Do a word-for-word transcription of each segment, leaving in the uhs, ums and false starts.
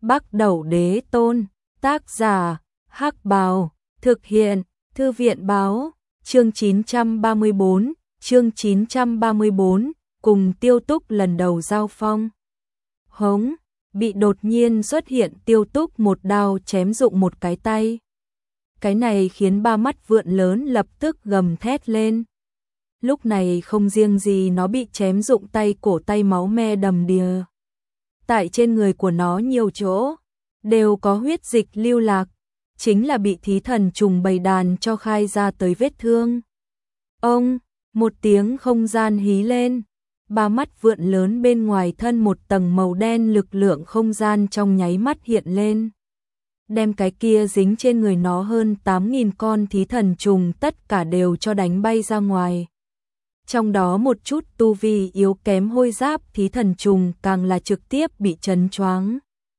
Bắc Đẩu Đế Tôn, tác giả, Hắc Bào, thực hiện, Thư viện báo, chương chín trăm ba mươi bốn, chương chín trăm ba mươi bốn, cùng Tiêu Túc lần đầu giao phong. Hống, bị đột nhiên xuất hiện Tiêu Túc một đao chém rụng một cái tay. Cái này khiến ba mắt vượn lớn lập tức gầm thét lên. Lúc này không riêng gì nó bị chém rụng tay, cổ tay máu me đầm đìa. Tại trên người của nó nhiều chỗ đều có huyết dịch lưu lạc, chính là bị thí thần trùng bầy đàn cho khai ra tới vết thương. Ông, một tiếng không gian hí lên, ba mắt vượn lớn bên ngoài thân một tầng màu đen lực lượng không gian trong nháy mắt hiện lên. Đem cái kia dính trên người nó hơn tám nghìn con thí thần trùng tất cả đều cho đánh bay ra ngoài. Trong đó một chút tu vi yếu kém hôi giáp thí thần trùng càng là trực tiếp bị chấn choáng,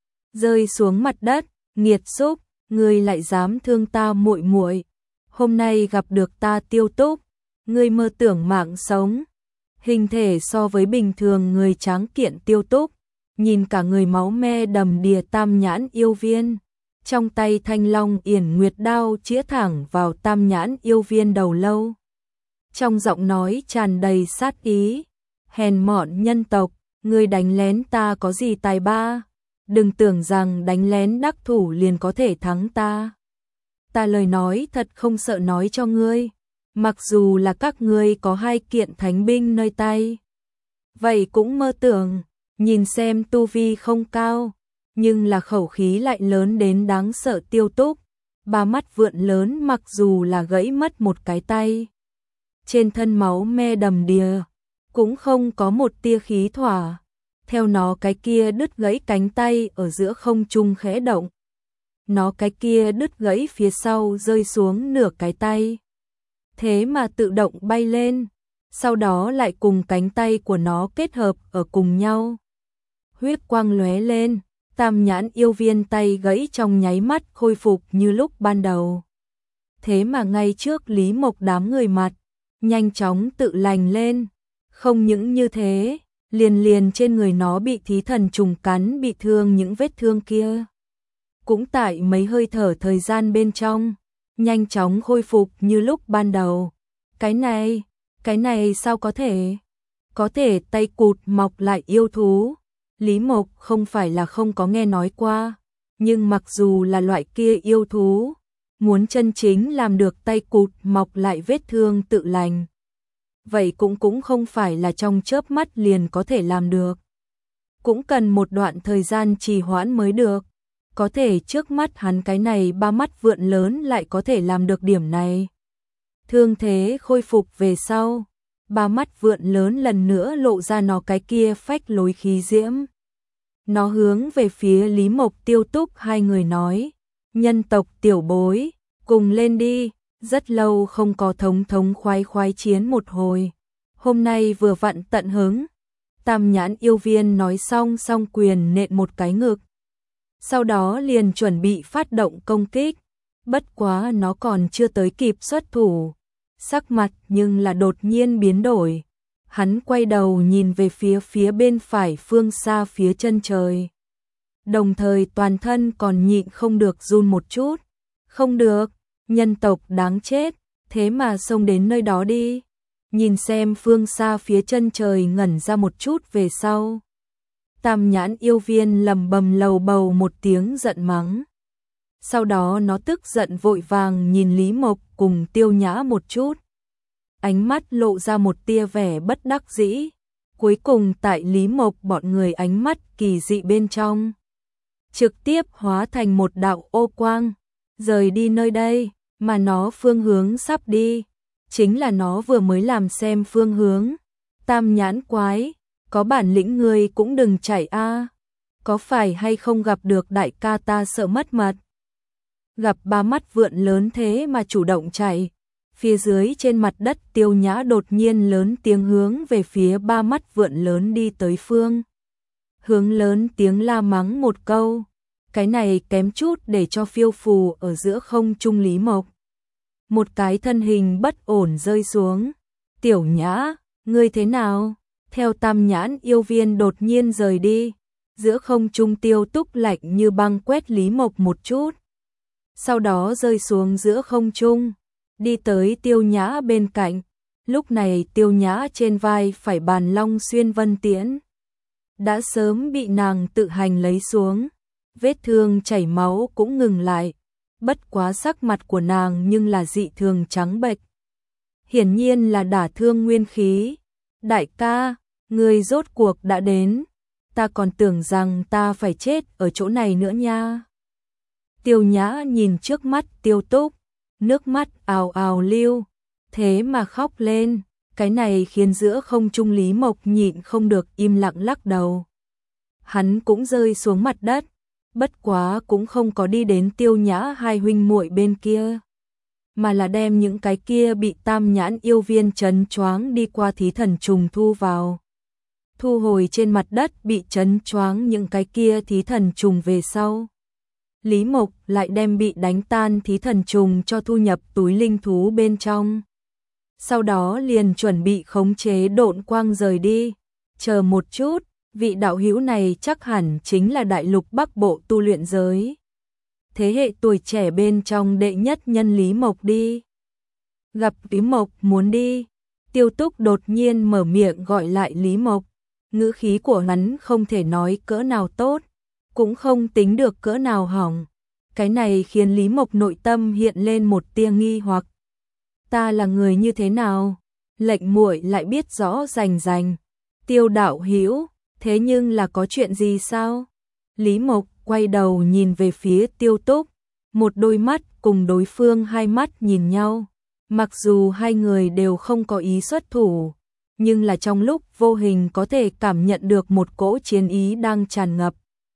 rơi xuống mặt đất. Nghiệt xúc, ngươi lại dám thương ta muội muội, hôm nay gặp được ta Tiêu Túc, ngươi mơ tưởng mạng sống. Hình thể so với bình thường người tráng kiện Tiêu Túc, nhìn cả người máu me đầm đìa Tam Nhãn Yêu Viên, trong tay Thanh Long Yển Nguyệt đao chĩa thẳng vào Tam Nhãn Yêu Viên đầu lâu. Trong giọng nói tràn đầy sát ý, hèn mọn nhân tộc, ngươi đánh lén ta có gì tài ba, đừng tưởng rằng đánh lén đắc thủ liền có thể thắng ta. Ta lời nói thật không sợ nói cho ngươi, mặc dù là các ngươi có hai kiện thánh binh nơi tay, vậy cũng mơ tưởng, nhìn xem tu vi không cao, nhưng là khẩu khí lại lớn đến đáng sợ. Tiêu Túc, ba mắt vượn lớn mặc dù là gãy mất một cái tay, trên thân máu me đầm đìa, cũng không có một tia khí thỏa. Theo nó cái kia đứt gãy cánh tay ở giữa không trung khẽ động, nó cái kia đứt gãy phía sau rơi xuống nửa cái tay, thế mà tự động bay lên, sau đó lại cùng cánh tay của nó kết hợp ở cùng nhau. Huyết quang lóe lên, Tam Nhãn Yêu Viên tay gãy trong nháy mắt khôi phục như lúc ban đầu. Thế mà ngay trước Lý Mộc đám người mặt, nhanh chóng tự lành lên. Không những như thế, liền liền trên người nó bị thí thần trùng cắn bị thương những vết thương kia, cũng tại mấy hơi thở thời gian bên trong, nhanh chóng khôi phục như lúc ban đầu. Cái này, cái này sao có thể? Có thể tay cụt mọc lại yêu thú? Lý Mộc không phải là không có nghe nói qua, nhưng mặc dù là loại kia yêu thú, muốn chân chính làm được tay cụt mọc lại vết thương tự lành, vậy cũng cũng không phải là trong chớp mắt liền có thể làm được. Cũng cần một đoạn thời gian trì hoãn mới được. Có thể trước mắt hắn cái này ba mắt vượn lớn lại có thể làm được điểm này. Thương thế khôi phục về sau, ba mắt vượn lớn lần nữa lộ ra nó cái kia phách lối khí diễm. Nó hướng về phía Lý Mộc Tiêu Túc hai người nói, nhân tộc tiểu bối, cùng lên đi. Rất lâu không có thống thống khoái khoái chiến một hồi, hôm nay vừa vặn tận hứng. Tam Nhãn Yêu Viên nói xong song quyền nện một cái ngực, sau đó liền chuẩn bị phát động công kích. Bất quá nó còn chưa tới kịp xuất thủ, sắc mặt nhưng là đột nhiên biến đổi. Hắn quay đầu nhìn về phía phía bên phải phương xa phía chân trời, đồng thời toàn thân còn nhịn không được run một chút. Không được, nhân tộc đáng chết, thế mà xông đến nơi đó đi. Nhìn xem phương xa phía chân trời ngẩn ra một chút về sau, Tam Nhãn Yêu Viên lầm bầm lầu bầu một tiếng giận mắng. Sau đó nó tức giận vội vàng nhìn Lý Mộc cùng Tiêu Nhã một chút, ánh mắt lộ ra một tia vẻ bất đắc dĩ. Cuối cùng tại Lý Mộc bọn người ánh mắt kỳ dị bên trong, trực tiếp hóa thành một đạo ô quang, rời đi nơi đây. Mà nó phương hướng sắp đi, chính là nó vừa mới làm xem phương hướng. Tam Nhãn quái, có bản lĩnh ngươi cũng đừng chạy a, có phải hay không gặp được đại ca ta sợ mất mật. Gặp ba mắt vượn lớn thế mà chủ động chạy. Phía dưới trên mặt đất Tiêu Nhã đột nhiên lớn tiếng hướng về phía ba mắt vượn lớn đi tới phương hướng lớn tiếng la mắng một câu. Cái này kém chút để cho phiêu phù ở giữa không trung Lý Mộc một cái thân hình bất ổn rơi xuống. Tiểu Nhã, ngươi thế nào? Theo Tam Nhãn Yêu Viên đột nhiên rời đi, giữa không trung Tiêu Túc lạnh như băng quét Lý Mộc một chút. Sau đó rơi xuống giữa không trung, đi tới Tiêu Nhã bên cạnh. Lúc này Tiêu Nhã trên vai phải bàn long xuyên vân tiễn. Đã sớm bị nàng tự hành lấy xuống, vết thương chảy máu cũng ngừng lại. Bất quá sắc mặt của nàng nhưng là dị thường trắng bệch. Hiển nhiên là đả thương nguyên khí. Đại ca, người rốt cuộc đã đến. Ta còn tưởng rằng ta phải chết ở chỗ này nữa nha. Tiêu Nhã nhìn trước mắt Tiêu Túc, nước mắt ào ào lưu, thế mà khóc lên. Cái này khiến giữa không trung Lý Mộc nhịn không được im lặng lắc đầu. Hắn cũng rơi xuống mặt đất, bất quá cũng không có đi đến Tiêu Nhã hai huynh muội bên kia, mà là đem những cái kia bị tam nhãn yêu viên chấn choáng đi qua thí thần trùng thu vào. Thu hồi trên mặt đất bị chấn choáng những cái kia thí thần trùng về sau. Lý Mộc lại đem bị đánh tan thí thần trùng cho thu nhập túi linh thú bên trong. Sau đó liền chuẩn bị khống chế độn quang rời đi. Chờ một chút, vị đạo hữu này chắc hẳn chính là đại lục Bắc Bộ tu luyện giới. Thế hệ tuổi trẻ bên trong đệ nhất nhân Lý Mộc đi. Gặp Lý Mộc muốn đi, Tiêu Túc đột nhiên mở miệng gọi lại Lý Mộc. Ngữ khí của hắn không thể nói cỡ nào tốt, cũng không tính được cỡ nào hỏng. Cái này khiến Lý Mộc nội tâm hiện lên một tia nghi hoặc. Ta là người như thế nào? Lệnh muội lại biết rõ rành rành. Tiêu đạo hữu, thế nhưng là có chuyện gì sao? Lý Mộc quay đầu nhìn về phía Tiêu Túc, một đôi mắt cùng đối phương hai mắt nhìn nhau. Mặc dù hai người đều không có ý xuất thủ, nhưng là trong lúc vô hình có thể cảm nhận được một cỗ chiến ý đang tràn ngập.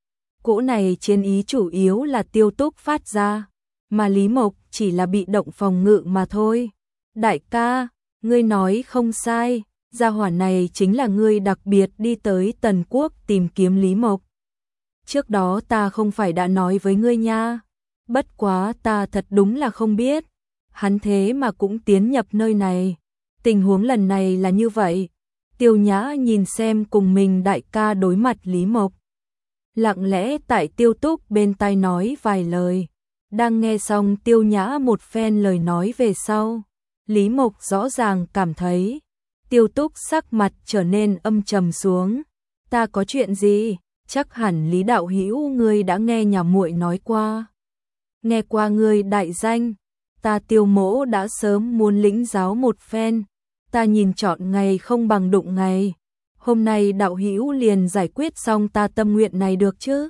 Cỗ này chiến ý chủ yếu là Tiêu Túc phát ra, mà Lý Mộc chỉ là bị động phòng ngự mà thôi. Đại ca, ngươi nói không sai, gia hỏa này chính là ngươi đặc biệt đi tới Tần Quốc tìm kiếm Lý Mộc. Trước đó ta không phải đã nói với ngươi nha, bất quá ta thật đúng là không biết, hắn thế mà cũng tiến nhập nơi này. Tình huống lần này là như vậy. Tiêu Nhã nhìn xem cùng mình đại ca đối mặt Lý Mộc, lặng lẽ tại Tiêu Túc bên tai nói vài lời. Đang nghe xong Tiêu Nhã một phen lời nói về sau, Lý Mộc rõ ràng cảm thấy Tiêu Túc sắc mặt trở nên âm trầm xuống. Ta có chuyện gì? Chắc hẳn Lý đạo hữu ngươi đã nghe nhà muội nói qua. Nghe qua ngươi đại danh, ta Tiêu mỗ đã sớm muốn lĩnh giáo một phen. Ta nhìn chọn ngày không bằng đụng ngày. Hôm nay đạo hữu liền giải quyết xong ta tâm nguyện này được chứ?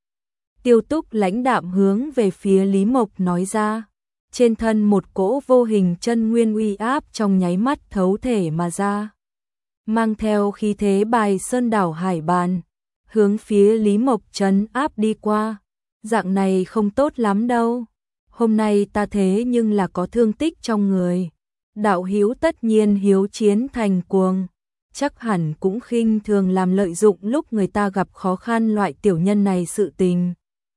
Tiêu Túc lãnh đạm hướng về phía Lý Mộc nói ra. Trên thân một cỗ vô hình chân nguyên uy áp trong nháy mắt thấu thể mà ra, mang theo khí thế bài sơn đảo hải bàn, hướng phía Lý Mộc trấn áp đi qua. Dạng này không tốt lắm đâu. Hôm nay ta thế nhưng là có thương tích trong người. Đạo hữu tất nhiên hiếu chiến thành cuồng, chắc hẳn cũng khinh thường làm lợi dụng lúc người ta gặp khó khăn loại tiểu nhân này sự tình.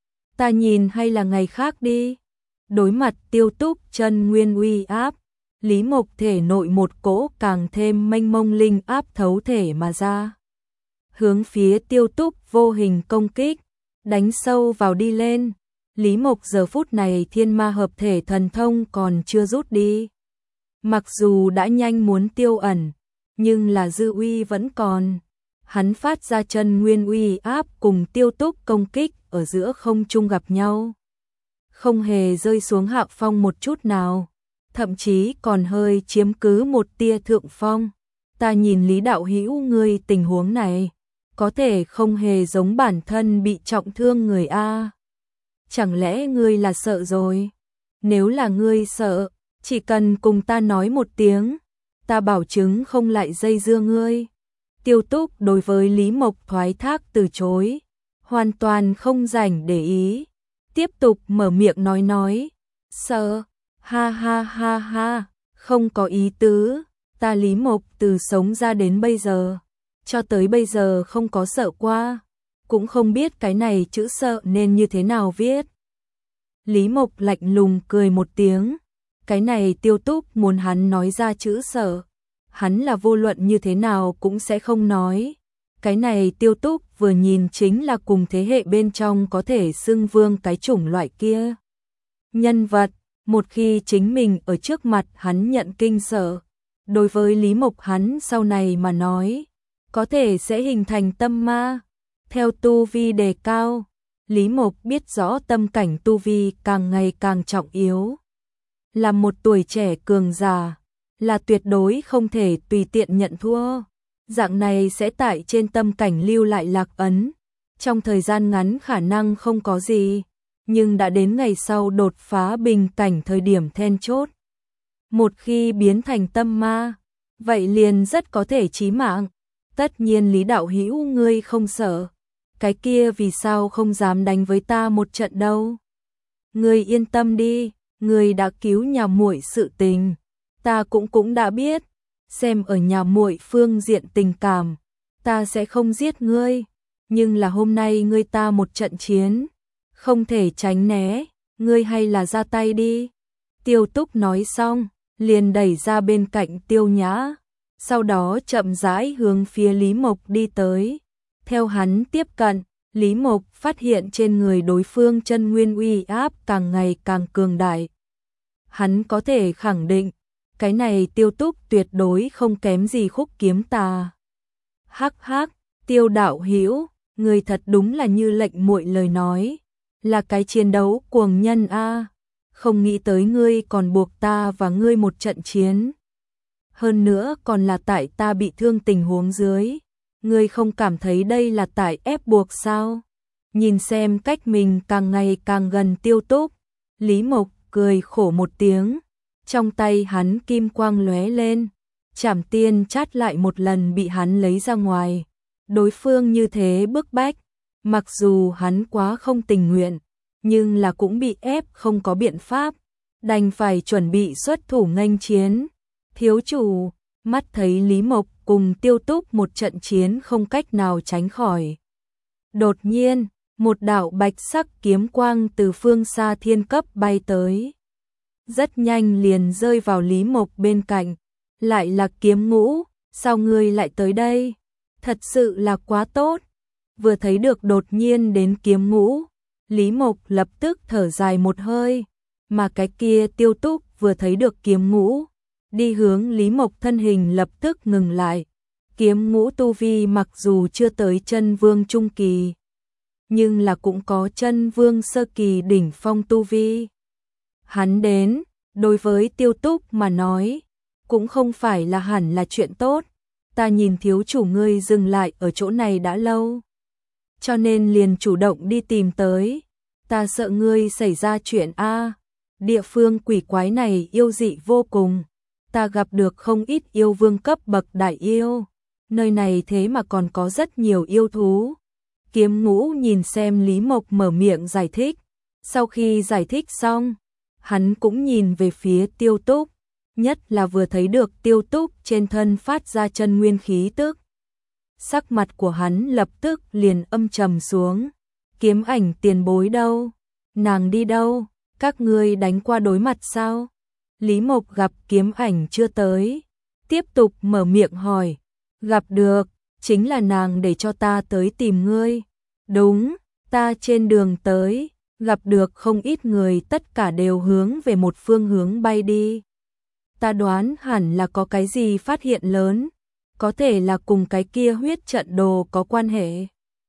Ta nhìn hay là ngày khác đi. Đối mặt Tiêu Túc chân nguyên uy áp, Lý Mộc thể nội một cỗ càng thêm mênh mông linh áp thấu thể mà ra, hướng phía Tiêu Túc vô hình công kích, đánh sâu vào đi lên. Lý Mộc giờ phút này thiên ma hợp thể thần thông còn chưa rút đi, mặc dù đã nhanh muốn tiêu ẩn, nhưng là dư uy vẫn còn. Hắn phát ra chân nguyên uy áp cùng Tiêu Túc công kích ở giữa không trung gặp nhau, không hề rơi xuống hạ phong một chút nào, thậm chí còn hơi chiếm cứ một tia thượng phong. Ta nhìn Lý đạo hữu ngươi tình huống này, có thể không hề giống bản thân bị trọng thương người a. Chẳng lẽ ngươi là sợ rồi? Nếu là ngươi sợ, chỉ cần cùng ta nói một tiếng, ta bảo chứng không lại dây dưa ngươi. Tiêu Túc đối với Lý Mộc thoái thác từ chối, hoàn toàn không rảnh để ý, tiếp tục mở miệng nói nói. Sợ? Ha ha ha ha, không có ý tứ, ta Lý Mộc từ sống ra đến bây giờ, cho tới bây giờ không có sợ qua, cũng không biết cái này chữ sợ nên như thế nào viết. Lý Mộc lạnh lùng cười một tiếng, cái này Tiêu Túc muốn hắn nói ra chữ sợ, hắn là vô luận như thế nào cũng sẽ không nói. Cái này Tiêu Túc vừa nhìn chính là cùng thế hệ bên trong có thể xưng vương cái chủng loại kia. Nhân vật, một khi chính mình ở trước mặt hắn nhận kinh sợ, đối với Lý Mộc hắn sau này mà nói, có thể sẽ hình thành tâm ma. Theo tu vi đề cao, Lý Mộc biết rõ tâm cảnh tu vi càng ngày càng trọng yếu. Là một tuổi trẻ cường giả, là tuyệt đối không thể tùy tiện nhận thua. Dạng này sẽ tại trên tâm cảnh lưu lại lạc ấn. Trong thời gian ngắn khả năng không có gì, nhưng đã đến ngày sau đột phá bình cảnh thời điểm then chốt. Một khi biến thành tâm ma, vậy liền rất có thể chí mạng. Tất nhiên Lý đạo hữu ngươi không sợ, cái kia vì sao không dám đánh với ta một trận đâu? Ngươi yên tâm đi, ngươi đã cứu nhà muội sự tình, ta cũng cũng đã biết, xem ở nhà muội phương diện tình cảm, ta sẽ không giết ngươi, nhưng là hôm nay ngươi ta một trận chiến, không thể tránh né, ngươi hay là ra tay đi. Tiêu Túc nói xong, liền đẩy ra bên cạnh Tiêu Nhã, sau đó chậm rãi hướng phía Lý Mộc đi tới. Theo hắn tiếp cận, Lý Mộc phát hiện trên người đối phương chân nguyên uy áp càng ngày càng cường đại. Hắn có thể khẳng định, cái này Tiêu Túc tuyệt đối không kém gì Khúc Kiếm Tà. Hắc hắc, Tiêu đạo hữu, người thật đúng là như lệnh muội lời nói, là cái chiến đấu cuồng nhân a, không nghĩ tới ngươi còn buộc ta và ngươi một trận chiến. Hơn nữa còn là tại ta bị thương tình huống dưới, ngươi không cảm thấy đây là tại ép buộc sao? Nhìn xem cách mình càng ngày càng gần Tiêu Túc, Lý Mộc cười khổ một tiếng, trong tay hắn kim quang lóe lên, Trảm Tiên chát lại một lần bị hắn lấy ra ngoài. Đối phương như thế bức bách, mặc dù hắn quá không tình nguyện, nhưng là cũng bị ép không có biện pháp, đành phải chuẩn bị xuất thủ nghênh chiến. Thiếu chủ, mắt thấy Lý Mộc cùng Tiêu Túc một trận chiến không cách nào tránh khỏi. Đột nhiên, một đạo bạch sắc kiếm quang từ phương xa thiên cấp bay tới. Rất nhanh liền rơi vào Lý Mộc bên cạnh, lại là Kiếm Ngũ, sao ngươi lại tới đây? Thật sự là quá tốt. Vừa thấy được đột nhiên đến Kiếm Ngũ, Lý Mộc lập tức thở dài một hơi, mà cái kia Tiêu Túc vừa thấy được Kiếm Ngũ, đi hướng Lý Mộc thân hình lập tức ngừng lại. Kiếm Ngũ tu vi mặc dù chưa tới chân vương trung kỳ, nhưng là cũng có chân vương sơ kỳ đỉnh phong tu vi. Hắn đến, đối với Tiêu Túc mà nói, cũng không phải là hẳn là chuyện tốt. Ta nhìn thiếu chủ ngươi dừng lại ở chỗ này đã lâu, cho nên liền chủ động đi tìm tới. Ta sợ ngươi xảy ra chuyện a. Địa phương quỷ quái này yêu dị vô cùng, ta gặp được không ít yêu vương cấp bậc đại yêu, nơi này thế mà còn có rất nhiều yêu thú. Kiếm Ngũ nhìn xem Lý Mộc mở miệng giải thích, sau khi giải thích xong, hắn cũng nhìn về phía Tiêu Túc, nhất là vừa thấy được Tiêu Túc trên thân phát ra chân nguyên khí tức. Sắc mặt của hắn lập tức liền âm trầm xuống. Kiếm Ảnh tiền bối đâu? Nàng đi đâu? Các ngươi đánh qua đối mặt sao? Lý Mộc gặp Kiếm Ảnh chưa tới, tiếp tục mở miệng hỏi. Gặp được, chính là nàng để cho ta tới tìm ngươi. Đúng, ta trên đường tới, gặp được không ít người, tất cả đều hướng về một phương hướng bay đi. Ta đoán hẳn là có cái gì phát hiện lớn, có thể là cùng cái kia huyết trận đồ có quan hệ.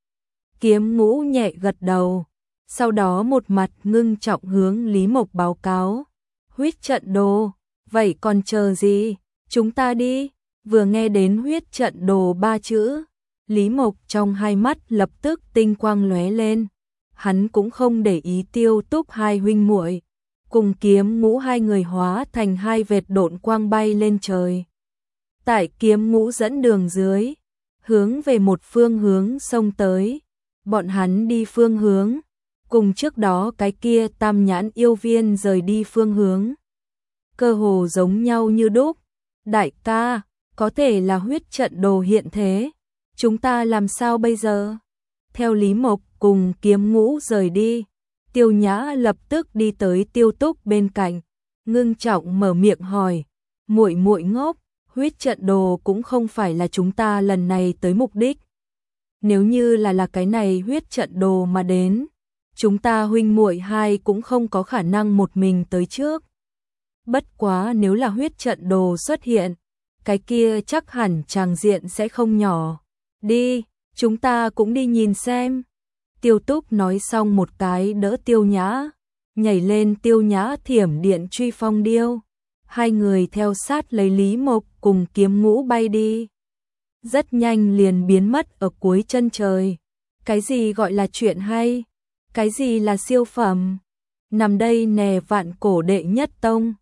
Kiếm Ngũ nhẹ gật đầu, sau đó một mặt ngưng trọng hướng Lý Mộc báo cáo. Huyết trận đồ, vậy còn chờ gì, chúng ta đi. Vừa nghe đến huyết trận đồ ba chữ, Lý Mộc trong hai mắt lập tức tinh quang lóe lên. Hắn cũng không để ý Tiêu Túc hai huynh muội, cùng Kiếm Ngũ hai người hóa thành hai vệt độn quang bay lên trời. Tại Kiếm Ngũ dẫn đường dưới, hướng về một phương hướng xông tới. Bọn hắn đi phương hướng, cùng trước đó cái kia tam nhãn yêu viên rời đi phương hướng, cơ hồ giống nhau như đúc. Đại ca, có thể là huyết trận đồ hiện thế, chúng ta làm sao bây giờ? Theo Lý Mộc cùng Kiếm Ngũ rời đi, Tiêu Nhã lập tức đi tới Tiêu Túc bên cạnh, ngưng trọng mở miệng hỏi. Muội muội ngốc, huyết trận đồ cũng không phải là chúng ta lần này tới mục đích. nếu như là là cái này huyết trận đồ mà đến, chúng ta huynh muội hai cũng không có khả năng một mình tới trước. Bất quá nếu là huyết trận đồ xuất hiện, cái kia chắc hẳn tràng diện sẽ không nhỏ. Đi, chúng ta cũng đi nhìn xem. Tiêu Túc nói xong một cái đỡ Tiêu Nhã, nhảy lên Tiêu Nhã thiểm điện truy phong điêu. Hai người theo sát lấy Lý Mộc cùng Kiếm Ngũ bay đi. Rất nhanh liền biến mất ở cuối chân trời. Cái gì gọi là chuyện hay? Cái gì là siêu phẩm? Nằm đây nè vạn cổ đệ nhất tông.